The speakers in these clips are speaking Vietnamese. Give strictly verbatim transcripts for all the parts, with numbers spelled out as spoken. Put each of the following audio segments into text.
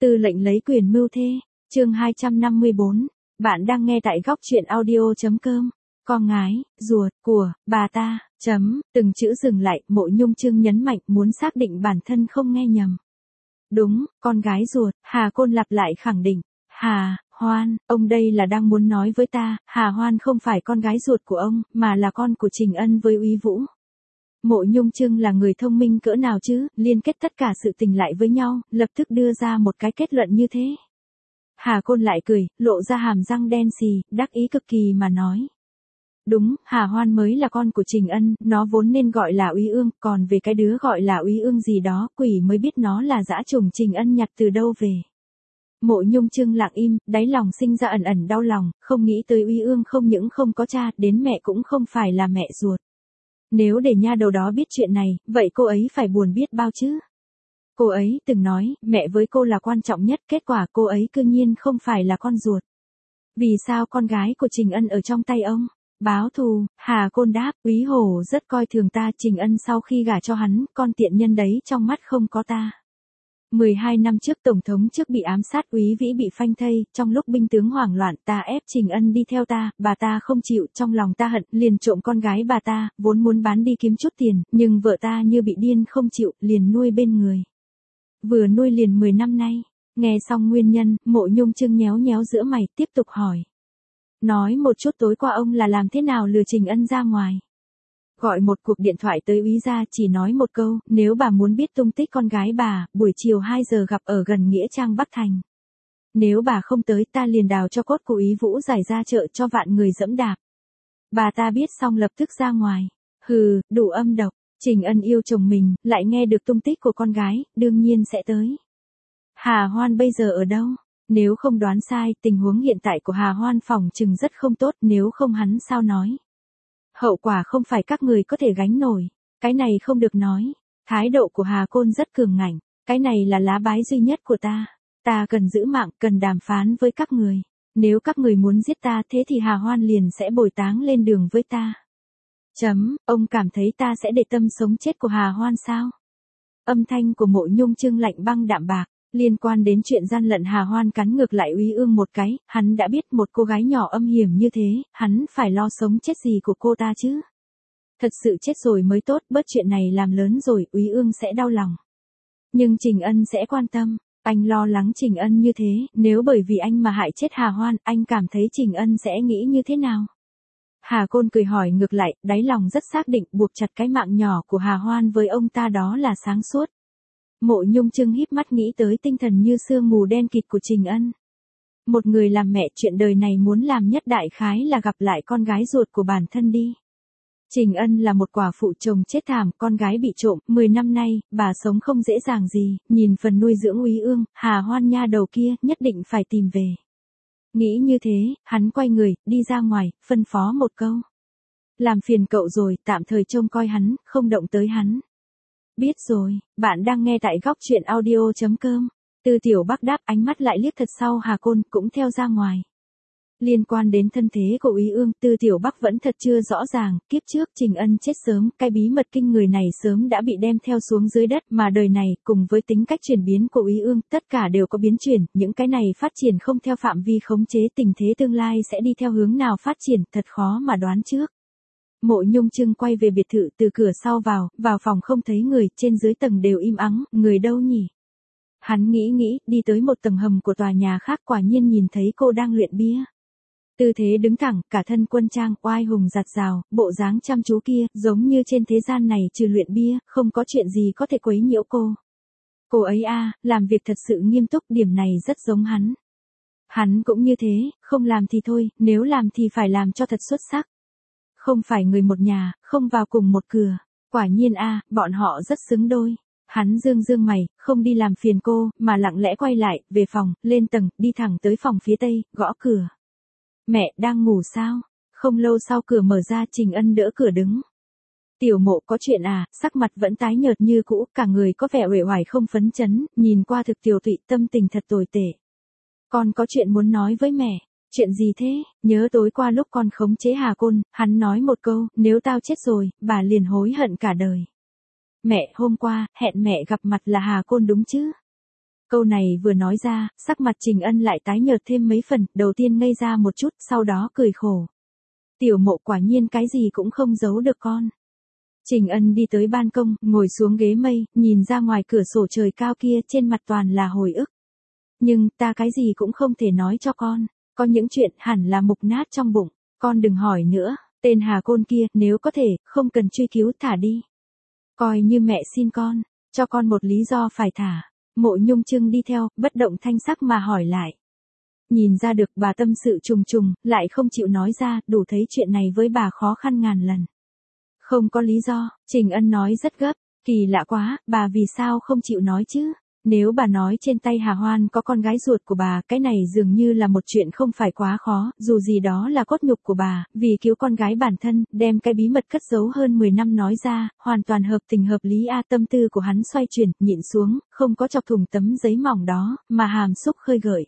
Tư lệnh lấy quyền mưu thê, chương hai trăm năm mươi bốn. Bạn đang nghe tại góc truyện audio.com. Con gái, ruột, của, bà ta, chấm, từng chữ dừng lại, Mộ Nhung Trương nhấn mạnh muốn xác định bản thân không nghe nhầm. Đúng, con gái ruột, Hà Côn lặp lại khẳng định. Hà, Hoan, ông đây là đang muốn nói với ta, Hà Hoan không phải con gái ruột của ông, mà là con của Trình Ân với Úy Vũ. Mộ Nhung Trương là người thông minh cỡ nào chứ, liên kết tất cả sự tình lại với nhau, lập tức đưa ra một cái kết luận như thế. Hà Côn lại cười, lộ ra hàm răng đen xì, đắc ý cực kỳ mà nói. Đúng, Hà Hoan mới là con của Trình Ân, nó vốn nên gọi là Úy Ương, còn về cái đứa gọi là Úy Ương gì đó, quỷ mới biết nó là dã trùng Trình Ân nhặt từ đâu về. Mộ Nhung Trương lặng im, đáy lòng sinh ra ẩn ẩn đau lòng, không nghĩ tới Úy Ương không những không có cha, đến mẹ cũng không phải là mẹ ruột. Nếu để nha đầu đó biết chuyện này, vậy cô ấy phải buồn biết bao chứ. Cô ấy từng nói, mẹ với cô là quan trọng nhất, kết quả cô ấy cư nhiên không phải là con ruột. Vì sao con gái của Trình Ân ở trong tay ông? Báo thù, Hà Côn đáp, Úy Hổ rất coi thường ta, Trình Ân sau khi gả cho hắn, con tiện nhân đấy trong mắt không có ta. mười hai năm trước Tổng thống trước bị ám sát, Úy Vĩ bị phanh thây, trong lúc binh tướng hoảng loạn ta ép Trình Ân đi theo ta, bà ta không chịu, trong lòng ta hận, liền trộm con gái bà ta, vốn muốn bán đi kiếm chút tiền, nhưng vợ ta như bị điên không chịu, liền nuôi bên người. Vừa nuôi liền mười năm nay. Nghe xong nguyên nhân, Mộ Nhung Trương nhéo nhéo giữa mày, tiếp tục hỏi. Nói một chút tối qua ông là làm thế nào lừa Trình Ân ra ngoài. Gọi một cuộc điện thoại tới Úy gia, chỉ nói một câu, nếu bà muốn biết tung tích con gái bà, buổi chiều hai giờ gặp ở gần Nghĩa Trang Bắc Thành. Nếu bà không tới, ta liền đào cho cốt của Úy Vũ giải ra chợ cho vạn người dẫm đạp. Bà ta biết xong lập tức ra ngoài. Hừ, đủ âm độc. Trình Ân yêu chồng mình, lại nghe được tung tích của con gái, đương nhiên sẽ tới. Hà Hoan bây giờ ở đâu? Nếu không đoán sai, tình huống hiện tại của Hà Hoan phỏng chừng rất không tốt, nếu không hắn sao nói. Hậu quả không phải các người có thể gánh nổi. Cái này không được nói. Thái độ của Hà Côn rất cường ngạnh. Cái này là lá bái duy nhất của ta. Ta cần giữ mạng, cần đàm phán với các người. Nếu các người muốn giết ta thế thì Hà Hoan liền sẽ bồi táng lên đường với ta. Chấm, ông cảm thấy ta sẽ để tâm sống chết của Hà Hoan sao? Âm thanh của Mộ Nhung Trương lạnh băng đạm bạc. Liên quan đến chuyện gian lận Hà Hoan cắn ngược lại Úy Ương một cái, hắn đã biết một cô gái nhỏ âm hiểm như thế, hắn phải lo sống chết gì của cô ta chứ. Thật sự chết rồi mới tốt, bớt chuyện này làm lớn rồi, Úy Ương sẽ đau lòng. Nhưng Trình Ân sẽ quan tâm, anh lo lắng Trình Ân như thế, nếu bởi vì anh mà hại chết Hà Hoan, anh cảm thấy Trình Ân sẽ nghĩ như thế nào? Hà Côn cười hỏi ngược lại, đáy lòng rất xác định buộc chặt cái mạng nhỏ của Hà Hoan với ông ta đó là sáng suốt. Mộ Nhung Trương híp mắt nghĩ tới tinh thần như sương mù đen kịt của Trình Ân. Một người làm mẹ, chuyện đời này muốn làm nhất đại khái là gặp lại con gái ruột của bản thân đi. Trình Ân là một quả phụ chồng chết thảm, con gái bị trộm, mười năm nay, bà sống không dễ dàng gì, nhìn phần nuôi dưỡng Úy Ương, Hà Hoan nha đầu kia, nhất định phải tìm về. Nghĩ như thế, hắn quay người, đi ra ngoài, phân phó một câu. Làm phiền cậu rồi, tạm thời trông coi hắn, không động tới hắn. Biết rồi, bạn đang nghe tại góc truyện audio.com. Từ Tiểu Bắc đáp, ánh mắt lại liếc thật sau Hà Côn, cũng theo ra ngoài. Liên quan đến thân thế của Úy Ương, Từ Tiểu Bắc vẫn thật chưa rõ ràng, kiếp trước Trình Ân chết sớm, cái bí mật kinh người này sớm đã bị đem theo xuống dưới đất, mà đời này, cùng với tính cách chuyển biến của Úy Ương, tất cả đều có biến chuyển, những cái này phát triển không theo phạm vi khống chế, tình thế tương lai sẽ đi theo hướng nào phát triển, thật khó mà đoán trước. Mộ Nhung Trương quay về biệt thự, từ cửa sau vào, vào phòng không thấy người, trên dưới tầng đều im ắng, người đâu nhỉ? Hắn nghĩ nghĩ, đi tới một tầng hầm của tòa nhà khác, quả nhiên nhìn thấy cô đang luyện bia. Tư thế đứng thẳng, cả thân quân trang, oai hùng giặt rào, bộ dáng chăm chú kia, giống như trên thế gian này trừ luyện bia, không có chuyện gì có thể quấy nhiễu cô. Cô ấy a, làm việc thật sự nghiêm túc, điểm này rất giống hắn. Hắn cũng như thế, không làm thì thôi, nếu làm thì phải làm cho thật xuất sắc. Không phải người một nhà, không vào cùng một cửa. Quả nhiên a, bọn họ rất xứng đôi. Hắn dương dương mày, không đi làm phiền cô, mà lặng lẽ quay lại, về phòng, lên tầng, đi thẳng tới phòng phía tây, gõ cửa. Mẹ, đang ngủ sao? Không lâu sau cửa mở ra, Trình Ân đỡ cửa đứng. Tiểu Mộ, có chuyện à? Sắc mặt vẫn tái nhợt như cũ, cả người có vẻ uể oải không phấn chấn, nhìn qua thực tiều tụy, tâm tình thật tồi tệ. Con có chuyện muốn nói với mẹ. Chuyện gì thế? Nhớ tối qua lúc con khống chế Hà Côn, hắn nói một câu, nếu tao chết rồi, bà liền hối hận cả đời. Mẹ, hôm qua, hẹn mẹ gặp mặt là Hà Côn đúng chứ? Câu này vừa nói ra, sắc mặt Trình Ân lại tái nhợt thêm mấy phần, đầu tiên ngây ra một chút, sau đó cười khổ. Tiểu Mộ quả nhiên cái gì cũng không giấu được con. Trình Ân đi tới ban công, ngồi xuống ghế mây, nhìn ra ngoài cửa sổ trời cao kia, trên mặt toàn là hồi ức. Nhưng, ta cái gì cũng không thể nói cho con. Có những chuyện hẳn là mục nát trong bụng. Con đừng hỏi nữa, tên Hà Côn kia, nếu có thể, không cần truy cứu, thả đi. Coi như mẹ xin con, cho con một lý do phải thả. Mộ Nhung Trưng đi theo, bất động thanh sắc mà hỏi lại. Nhìn ra được bà tâm sự trùng trùng, lại không chịu nói ra, đủ thấy chuyện này với bà khó khăn ngàn lần. Không có lý do, Trình Ân nói rất gấp, kỳ lạ quá, bà vì sao không chịu nói chứ? Nếu bà nói trên tay Hà Hoan có con gái ruột của bà, cái này dường như là một chuyện không phải quá khó, dù gì đó là cốt nhục của bà, vì cứu con gái bản thân, đem cái bí mật cất giấu hơn mười năm nói ra, hoàn toàn hợp tình hợp lý a. Tâm tư của hắn xoay chuyển, nhịn xuống, không có chọc thủng tấm giấy mỏng đó, mà hàm xúc khơi gợi.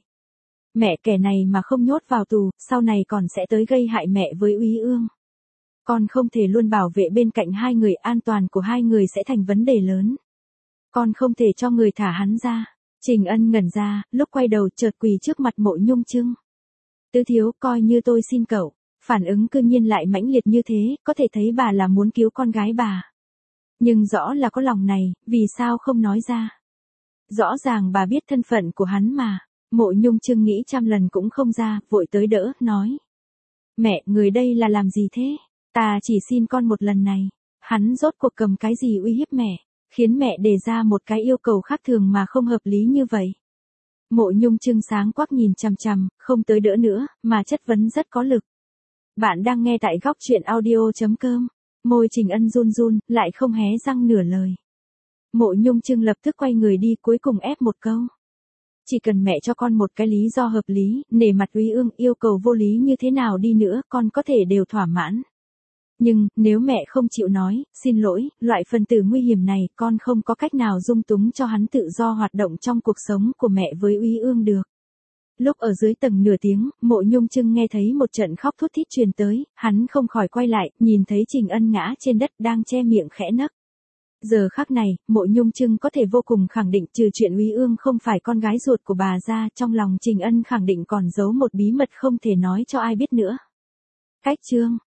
Mẹ kẻ này mà không nhốt vào tù, sau này còn sẽ tới gây hại mẹ với Úy Ương. Con không thể luôn bảo vệ bên cạnh hai người, an toàn của hai người sẽ thành vấn đề lớn. Con không thể cho người thả hắn ra. Trình Ân ngẩn ra, lúc quay đầu chợt quỳ trước mặt Mộ Nhung Trưng. Tứ thiếu, coi như tôi xin cậu. Phản ứng cư nhiên lại mãnh liệt như thế, có thể thấy bà là muốn cứu con gái bà. Nhưng rõ là có lòng này, vì sao không nói ra? Rõ ràng bà biết thân phận của hắn mà. Mộ Nhung Trưng nghĩ trăm lần cũng không ra, vội tới đỡ, nói. Mẹ, người đây là làm gì thế? Ta chỉ xin con một lần này. Hắn rốt cuộc cầm cái gì uy hiếp mẹ, khiến mẹ đề ra một cái yêu cầu khác thường mà không hợp lý như vậy. Mộ Nhung Trưng sáng quắc nhìn chằm chằm, không tới đỡ nữa, mà chất vấn rất có lực. Bạn đang nghe tại góc truyện audio chấm com. Môi Trình Ân run run, lại không hé răng nửa lời. Mộ Nhung Trưng lập tức quay người đi, cuối cùng ép một câu. Chỉ cần mẹ cho con một cái lý do hợp lý, nể mặt Úy Ương, yêu cầu vô lý như thế nào đi nữa, con có thể đều thỏa mãn. Nhưng, nếu mẹ không chịu nói, xin lỗi, loại phần tử nguy hiểm này, con không có cách nào dung túng cho hắn tự do hoạt động trong cuộc sống của mẹ với Úy Ương được. Lúc ở dưới tầng nửa tiếng, Mộ Nhung Trưng nghe thấy một trận khóc thút thít truyền tới, hắn không khỏi quay lại, nhìn thấy Trình Ân ngã trên đất đang che miệng khẽ nấc. Giờ khắc này, Mộ Nhung Trưng có thể vô cùng khẳng định trừ chuyện Úy Ương không phải con gái ruột của bà ra, trong lòng Trình Ân khẳng định còn giấu một bí mật không thể nói cho ai biết nữa. Cách chương